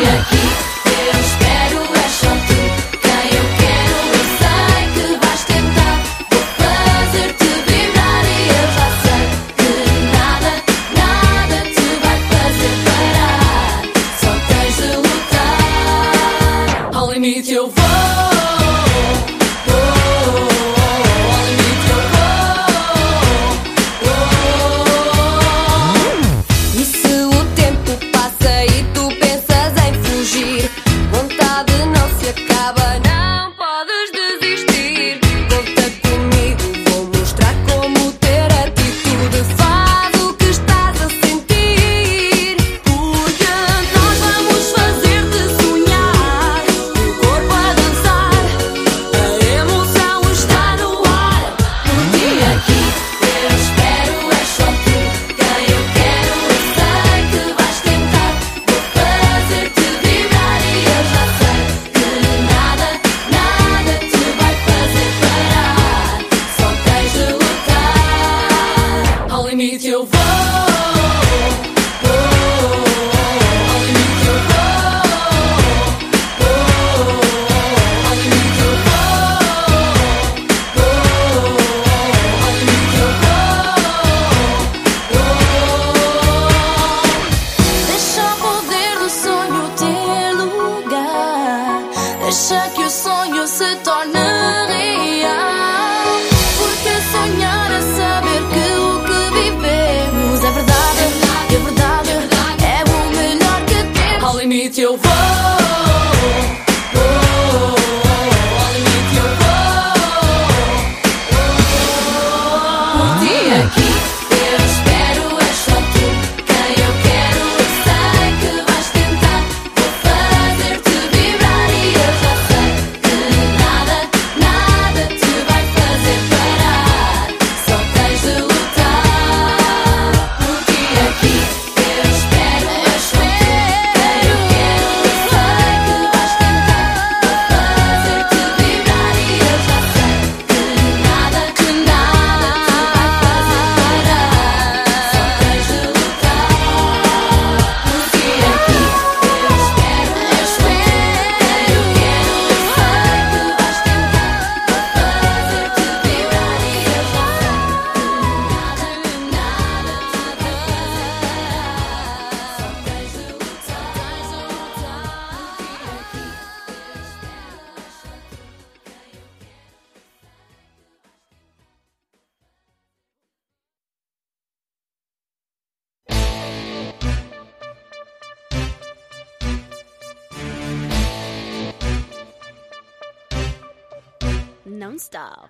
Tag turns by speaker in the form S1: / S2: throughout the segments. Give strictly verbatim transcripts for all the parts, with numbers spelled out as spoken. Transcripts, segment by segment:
S1: Non-stop.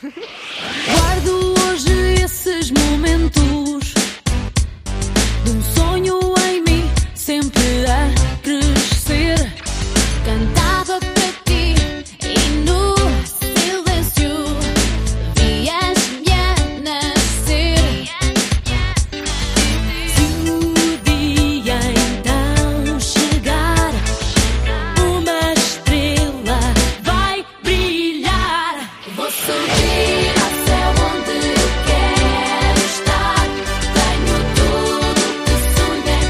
S2: Guardo hoje esses momentos de um sonho em mim, sempre a crescer. Cantava para ti e no silêncio vias-me a nascer. Se o dia então chegar, uma estrela vai brilhar. Vou subir ao céu onde eu quero estar. Tenho tudo que sonhei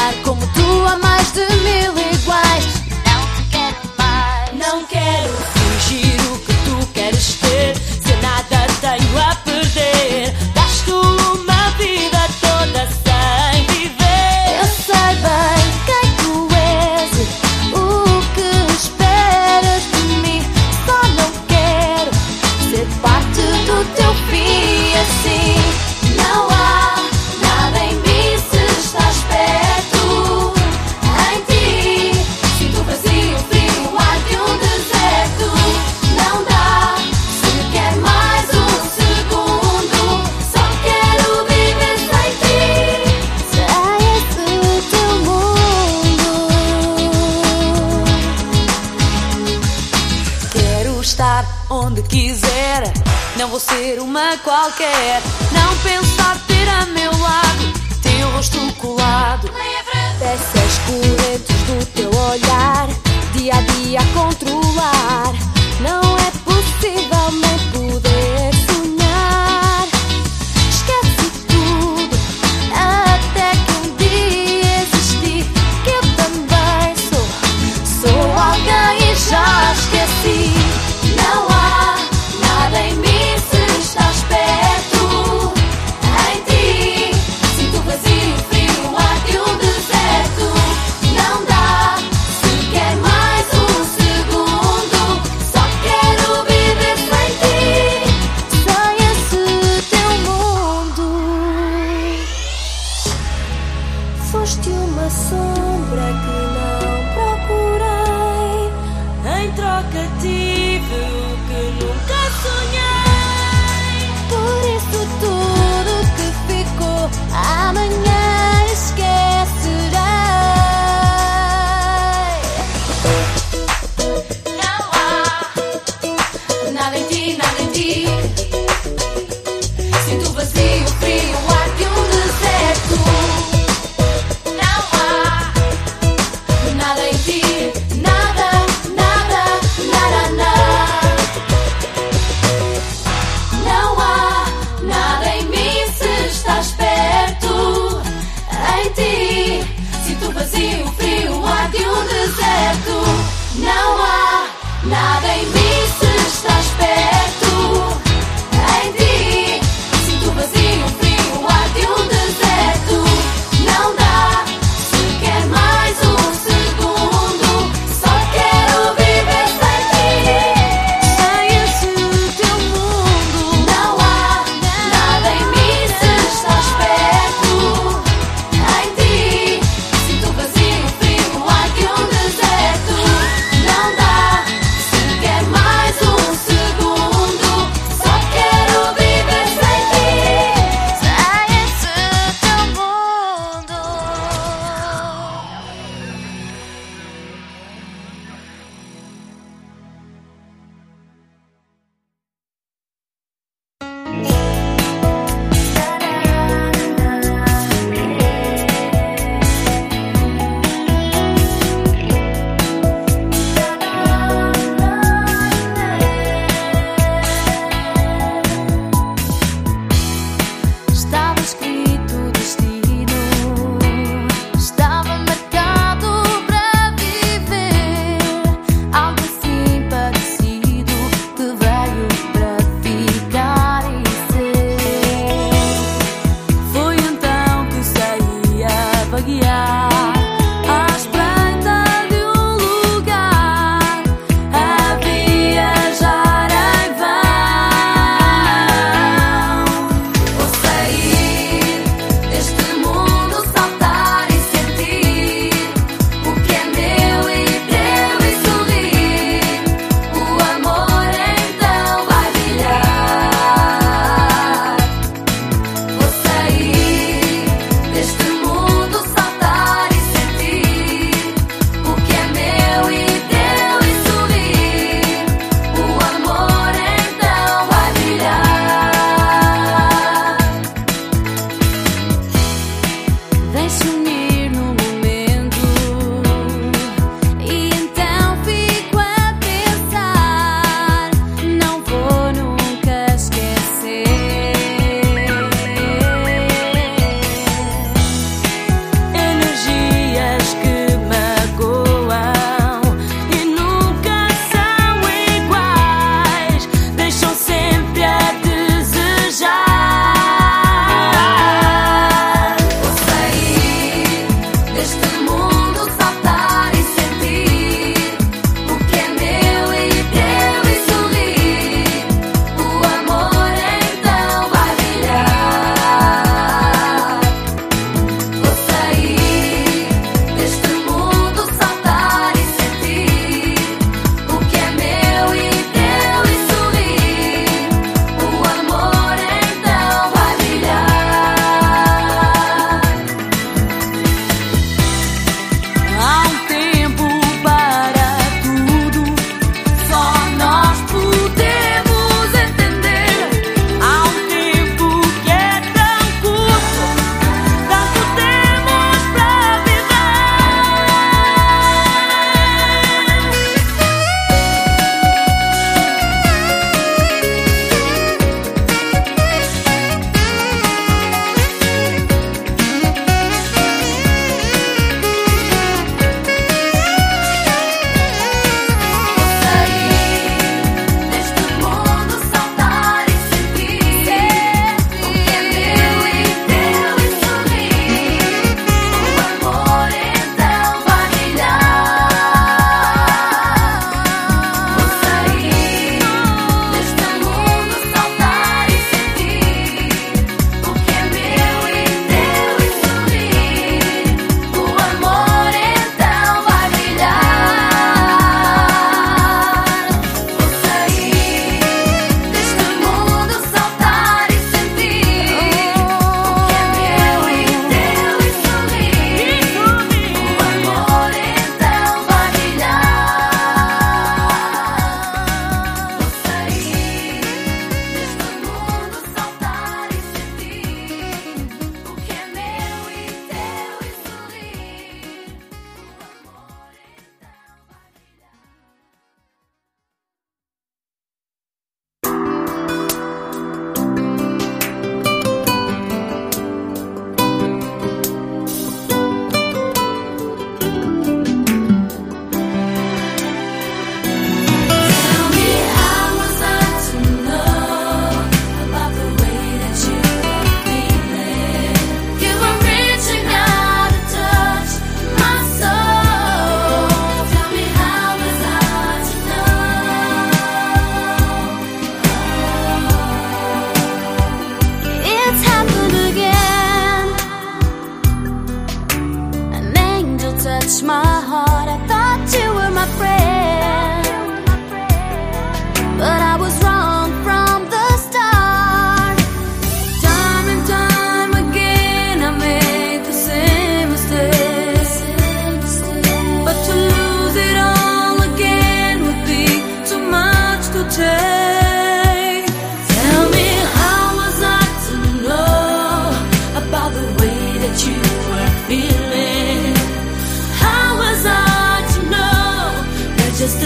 S2: amar como tu há mais de mil iguais. Não te quero mais. Não quero fingir o que tu queres ter, se nada tenho a perder. Gasto uma vida toda sem viver. Eu sei bem quem tu és, o que esperas de mim. Só não quero ser parte do teu fim assim. Não há nada em mim se estás perto. Em ti sinto vazio, frio, o ar de um deserto. Não dá, se quer mais um segundo, só quero viver sem ti. Será esse o teu mundo? Quero estar onde quiser, não vou ser uma qualquer. Não pensar ter a meu lado teu rosto colado, peças correntes do teu olhar, dia a dia a controlar. Não é possível nem poder sonhar. Esquece tudo, até que um dia existi, que eu também sou, sou alguém e já esqueci. Não há nada em mim se estás perto. Em ti sinto vazio, frio, o ar de um deserto. Não dá, se quer mais um segundo, só quero viver sem ti.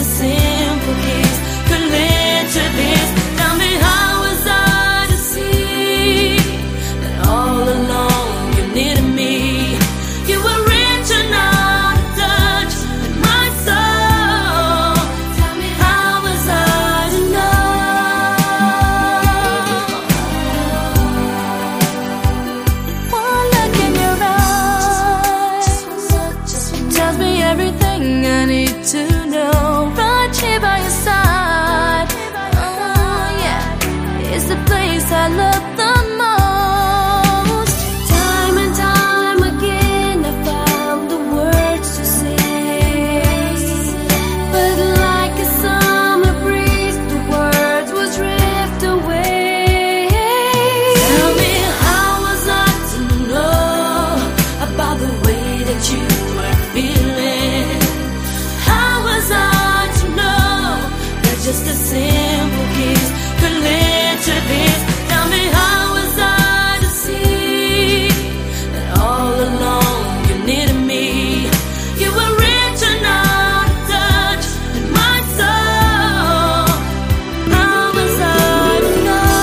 S2: a simple kiss could lead to this. Tell me, how was I to see that all along you needed me? You were reaching out to touch my soul. Tell me, how was I to know? One look in your eyes tells me everything I need to know. Right here by your side, oh yeah, it's the place I love the most. Time and time again I found the words to say, but like a summer breeze the words would drift away. Tell me, how was I to know about the way that you were feeling? How was I to know that just a simple kiss could lead to this? Tell me, how was I to see that all along you needed me? You were reaching out to touch my soul. How was I to know?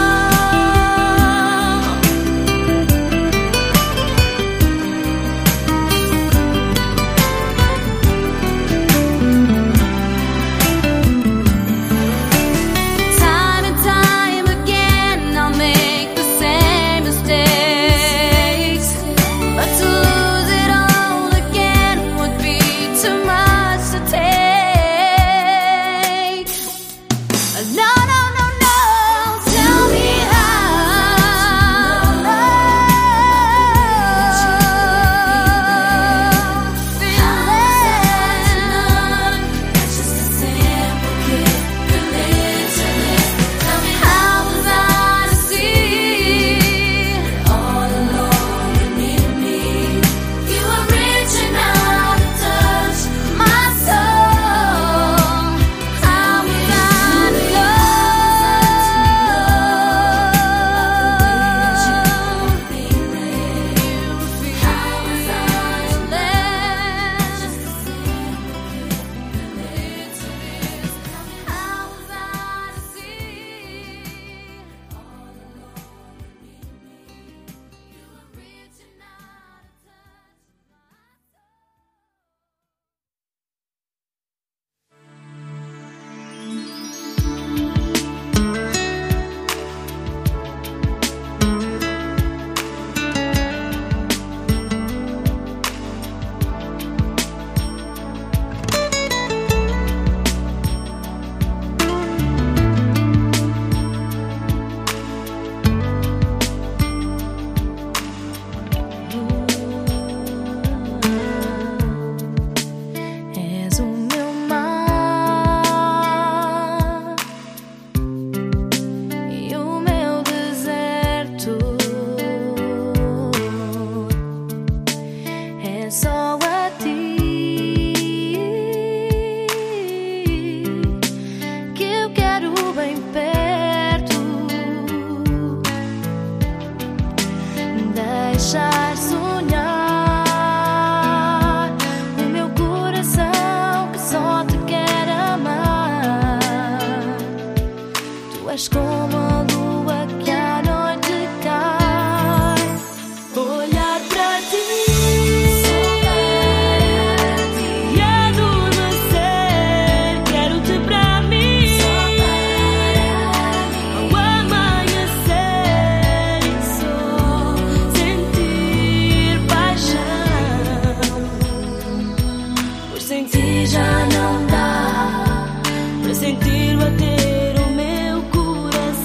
S2: Time and time again I'll make the same mistakes, but to lose it all again would be too much to take. No, no, no, no. Tell me how. Feeling. That's just a simple kiss could lead to this. Tell me, how was I to see that all along you needed me? You were reaching out to touch my soul. How was I to know? How was I to let just a simple kiss could lead to this? How was I to see all along you needed me? You were reaching out to És o meu mar e o meu deserto. É só a ti que eu quero bem perto. Deixar sonhar o meu coração que só te quer amar. Tu és como a lua que à noite cai. Olhar para ti e adormecer. Quero-te para mim ao amanhecer e só sentir paixão. Pois sem ti já não dá para sentir bater o meu coração.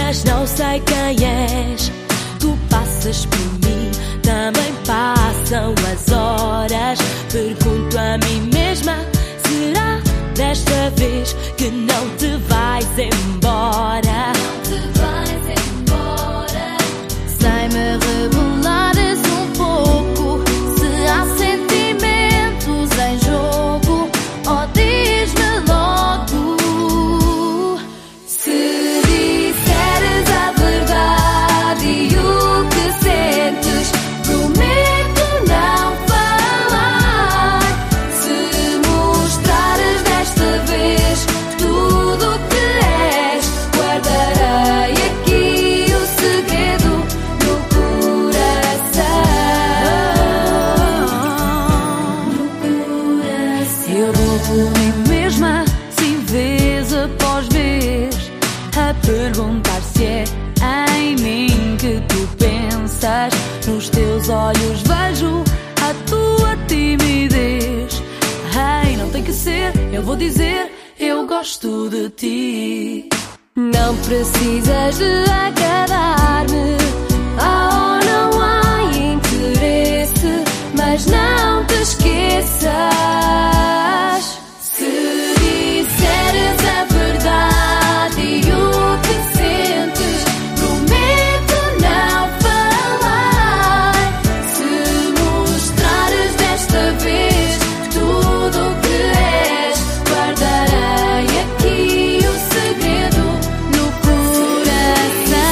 S2: mas não sei quem és. Tu passas por mim, também passam as horas. Pergunto a mim mesma, será desta vez que não te vais embora? Não te vais embora. Sem me rebolares um pouco, se há sentimentos em jogo, oh diz-me logo. Se disseres a verdade e o que sentes, prometo não falar. Se mostrares desta vez tudo o que és, guardarei aqui o segredo no coração. No coração. Eu dou por mim mesma, sim, vez após vez, a perguntar se é em mim que tu pensas. Nos teus olhos vejo a tua timidez. Ei, não tem que ser, eu vou dizer, eu gosto de ti. Não precisas de agradar-me, oh, não há interesse, mas não te esqueças. Se disseres a verdade e o que sentes, prometo não falar. Se mostrares desta vez tudo o que és, guardarei aqui o segredo no coração.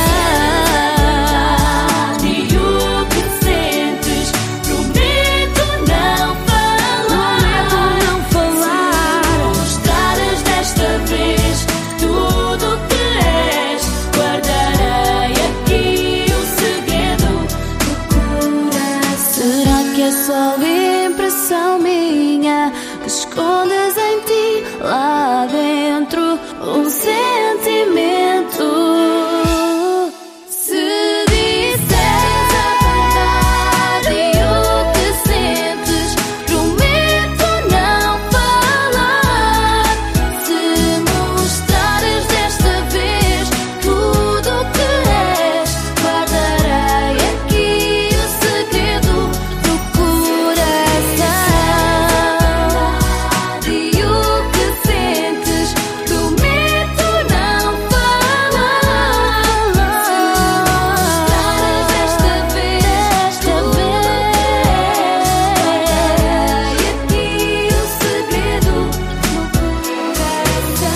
S2: E o que sentes, prometo não falar. Prometo não falar. Se mostrares desta vez tudo o que és, guardarei aqui o segredo no coração. Será que é só impressão minha que escondes em ti lá dentro um sentimento? Se disseres a verdade e o que sentes, prometo não falar. Se mostrares desta vez tudo o que és, guardarei aqui o segredo do coração. E o que sentes, prometo não falar. Se mostrares desta vez, desta vez, guardarei aqui o segredo no coração.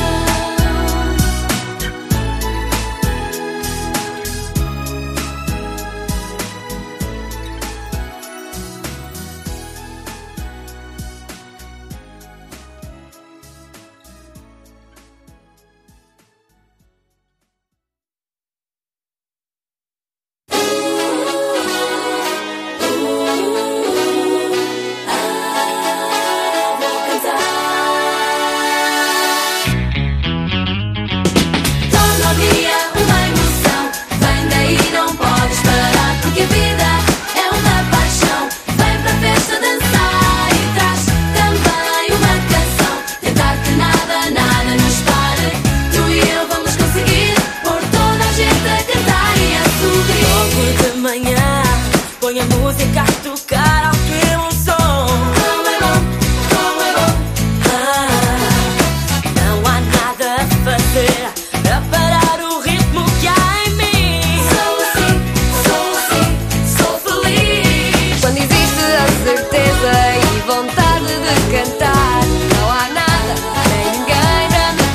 S2: Torna o dia uma emoção, vem daí, não podes parar, porque a vida é uma paixão. Vem para a festa dançar e traz também uma canção. Tentar que nada, nada nos pare. Tu e eu vamos conseguir pôr toda a gente a cantar e a sorrir. Logo de manhã, põe a música a tocar ao pelo som. Como é bom, como é bom. Ah, não há nada a fazer a parar o ritmo que há em mim. Sou assim, sou assim, sou feliz. Quando existe a certeza e vontade de cantar, não há nada nem ninguém para me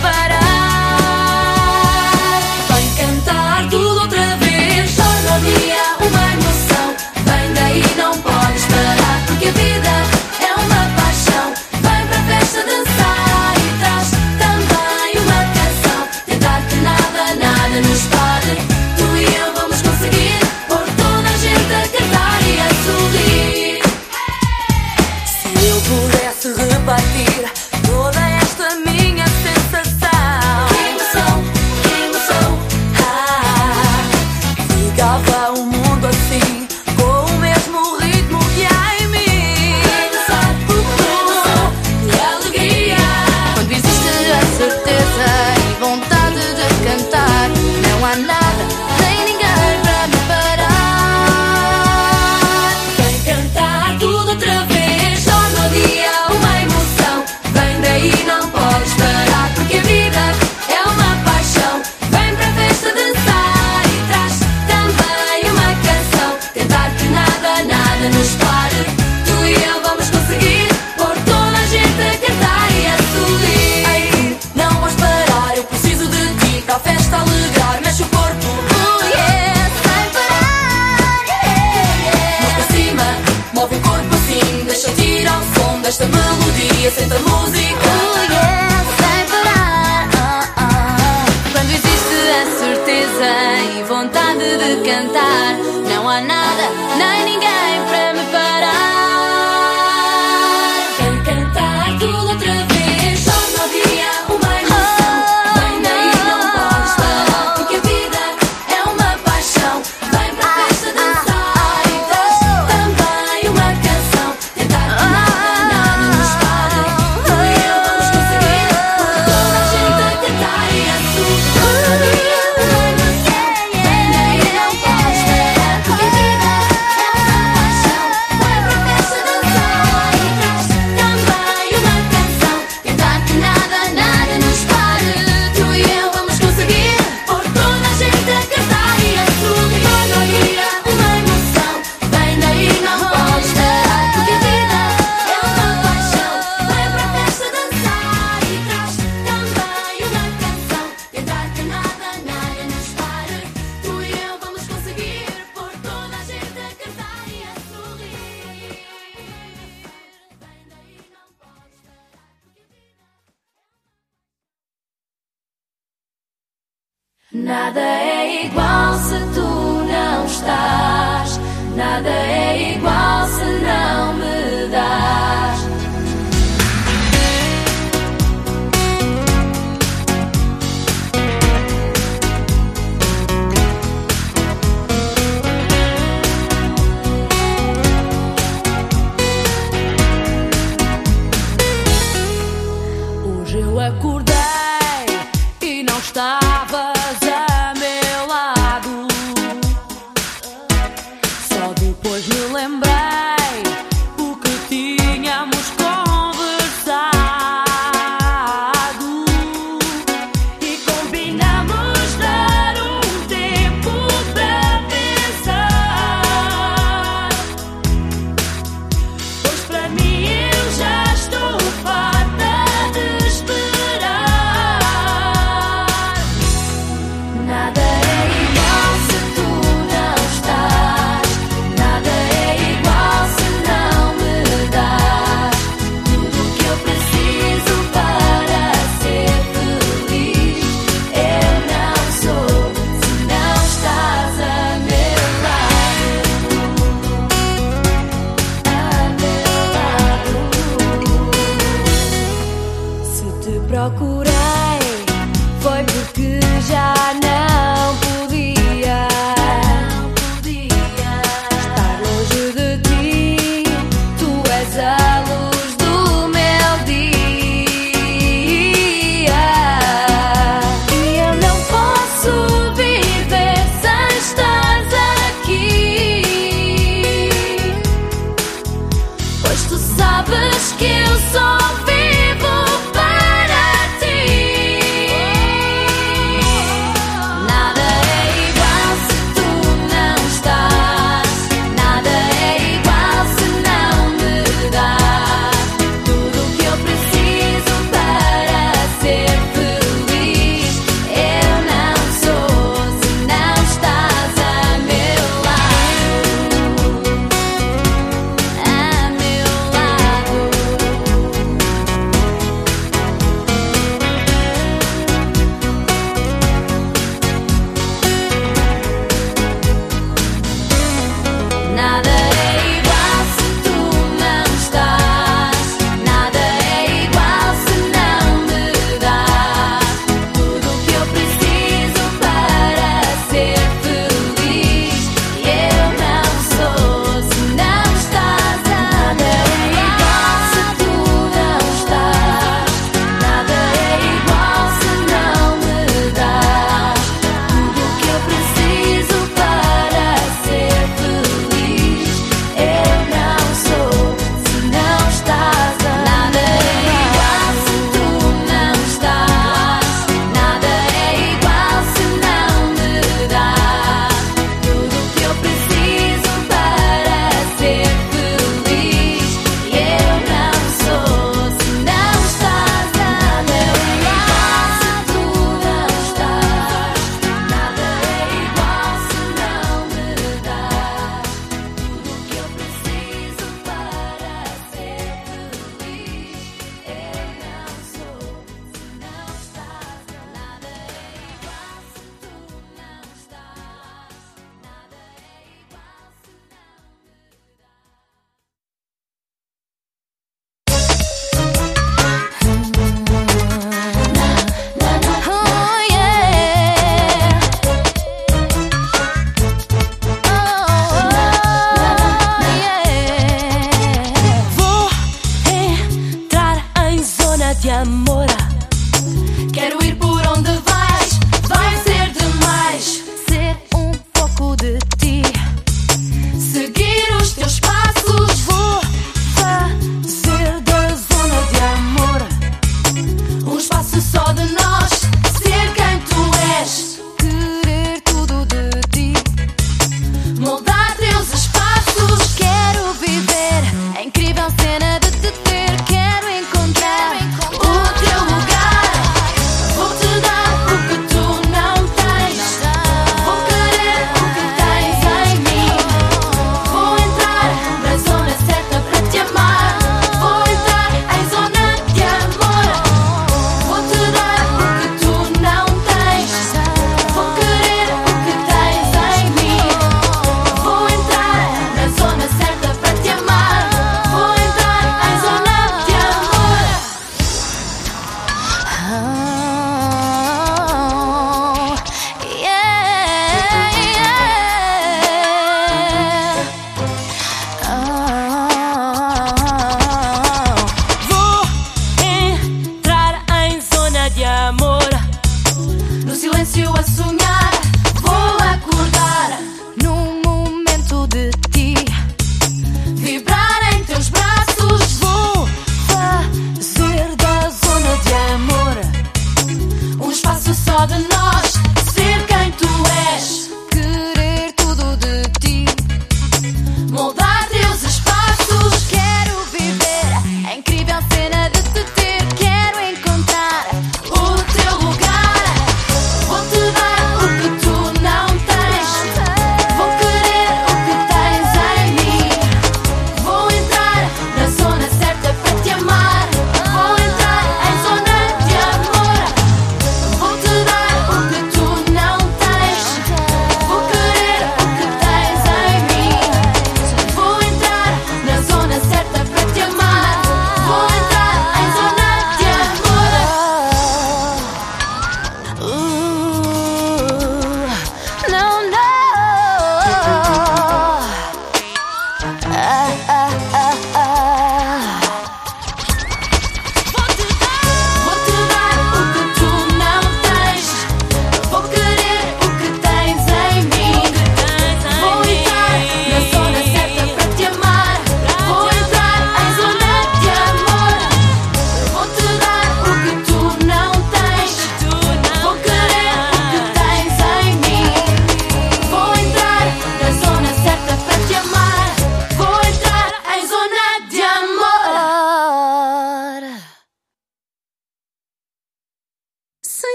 S2: parar. Vem cantar tudo outra vez. Torna o dia uma emoção, vem daí, não podes parar, porque a vida é uma paixão. Vem para a festa dançar e traz também uma canção. Tentar que nada, nada nos pare. Tu e eu vamos conseguir pôr toda a gente a cantar e a sorrir. Se eu pudesse repartir toda esta minha sensação, que emoção, que emoção. Ah, ligava o mundo assim, com o mesmo ritmo que há em mim. Dançar, uh, e alegria. Quando existe a certeza e vontade de cantar, não há assim. Deixa-te ir ao som desta melodia, senta a música.
S1: Oh yeah, sem parar. Oh, oh. Quando existe a certeza e vontade de cantar, não há nada, nem ninguém para me parar.
S2: Quero cantar tudo outra vez, só no dia uma emoção. Vem daí, não podes parar, porque a vida é uma paixão. Vem para a festa dançar e traz também uma canção. Tentar que nada, nada nos pare. Tu e eu vamos conseguir, porque toda a gente a cantar e a subir. Todo dia uma emoção. Vem daí, não podes parar, porque a vida é uma paixão. Vem para a festa dançar e traz também uma canção.
S1: Tentar que nada, nada nos pare.
S2: Tu e eu vamos conseguir, pôr toda a gente a cantar e a subir. Todo dia uma emoção. Vem daí, não podes parar, porque a vida é uma paixão. Vem para a festa dançar e traz também uma canção. Tentar que nada, nada nos pare. Tu e eu vamos conseguir, pôr toda a gente a cantar e a sorrir. Vem daí, não podes parar, porque a vida. Nada é igual se tu não estás. Nada é igual se não me dás. Hoje eu acordei e não estavas a meu lado. Só depois me lembrei o que tínhamos conversado e combinamos dar um tempo para pensar. Pois para mim eu já estou farta de esperar. Nada é igual se tu não estás. Nada é igual se não me dás tudo o que eu preciso para ser feliz. Eu não sou se não estás a meu lado. A meu lado. Se te procurei foi porque já não podia estar longe de ti. Tu és a luz do meu dia e eu não posso viver sem estar aqui. Pois tu sabes que eu só vivo para ti. Nada é igual se tu não estás. Nada é igual se não me dás tudo o que eu preciso para ser feliz. Eu não sou se não estás a meu lado. A meu lado.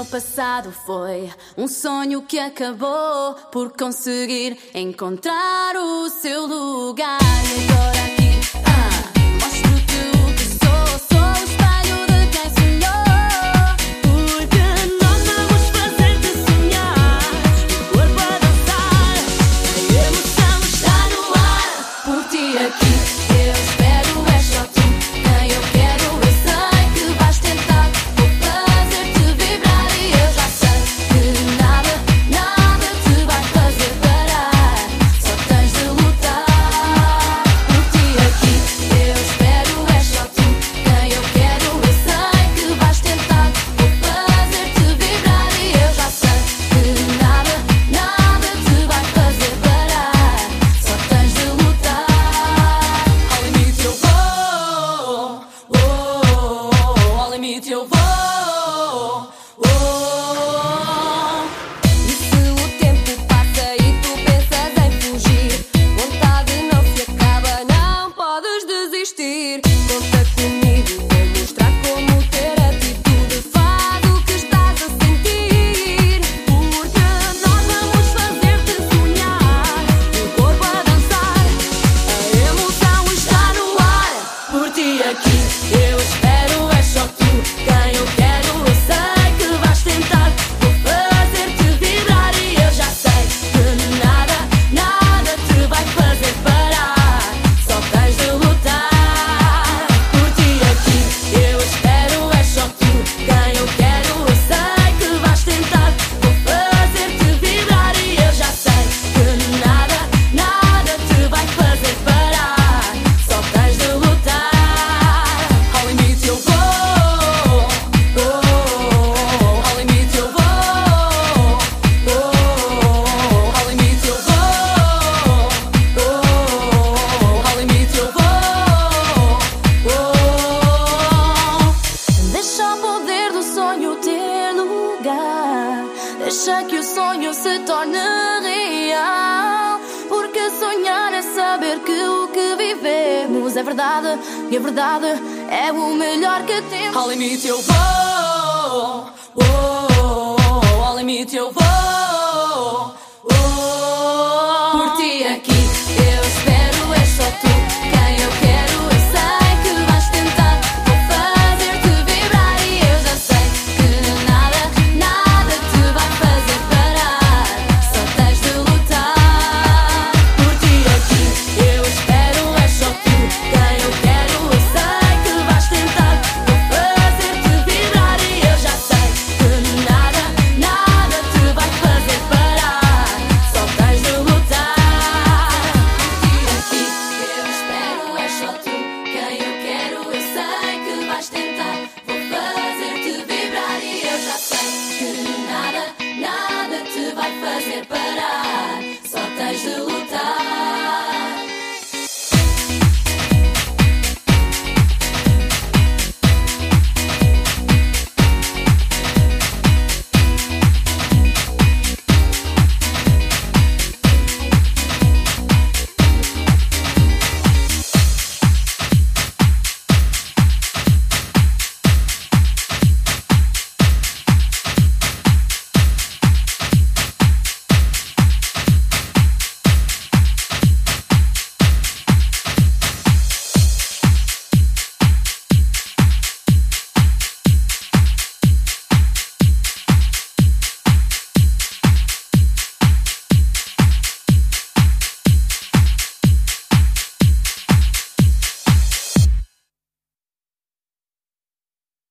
S1: passado foi um sonho que acabou por conseguir encontrar o seu lugar. E agora aqui, ah, mostro-te o que sou. Sou o espelho de quem sonhou.
S2: Porque nós vamos fazer-te sonhar, o corpo a dançar, a emoção está no ar.
S1: Por ti aqui eu espero, és só tu quem eu quero. Eu sei que vais tentar, vou fazer-te vibrar. E eu já sei que nada, nada te vai fazer parar. Só tens de lutar. Por ti aqui eu espero, és só tu quem eu quero. Eu sei que vais tentar, vou fazer-te vibrar. E eu já sei que nada, nada te vai fazer parar. Só tens de lutar.
S2: Ao limite eu vou, oh, ao limite eu vou, oh.
S1: E se o tempo passa e tu pensas em fugir, vontade não se acaba, não podes desistir. Conta comigo, vou mostrar como ter atitude. Faz o que estás a sentir.
S2: Porque nós vamos fazer-te sonhar, o corpo a dançar, a emoção está no ar.
S1: Por ti aqui eu espero, és só tu quem eu quero. Eu sei que vais tentar, vou fazer-te vibrar. E eu já sei que nada, nada te vai fazer parar. Só tens de lutar. Por ti aqui eu espero, és só tu quem eu quero. Eu sei que vais tentar, vou fazer-te vibrar. E eu já sei que nada, nada te vai fazer parar. Só tens de lutar.
S2: Ao limite eu vou,
S1: Oh,
S2: ao limite eu vou,
S1: oh,
S2: ao limite eu vou,
S1: oh,
S2: ao limite eu vou,
S1: oh. Deixa o poder do sonho ter lugar. Deixa que o sonho se torne real. Porque sonhar é saber que o que vivemos é verdade. E a verdade é o melhor que temos.
S2: ao limite eu vou, oh, ao limite eu vou.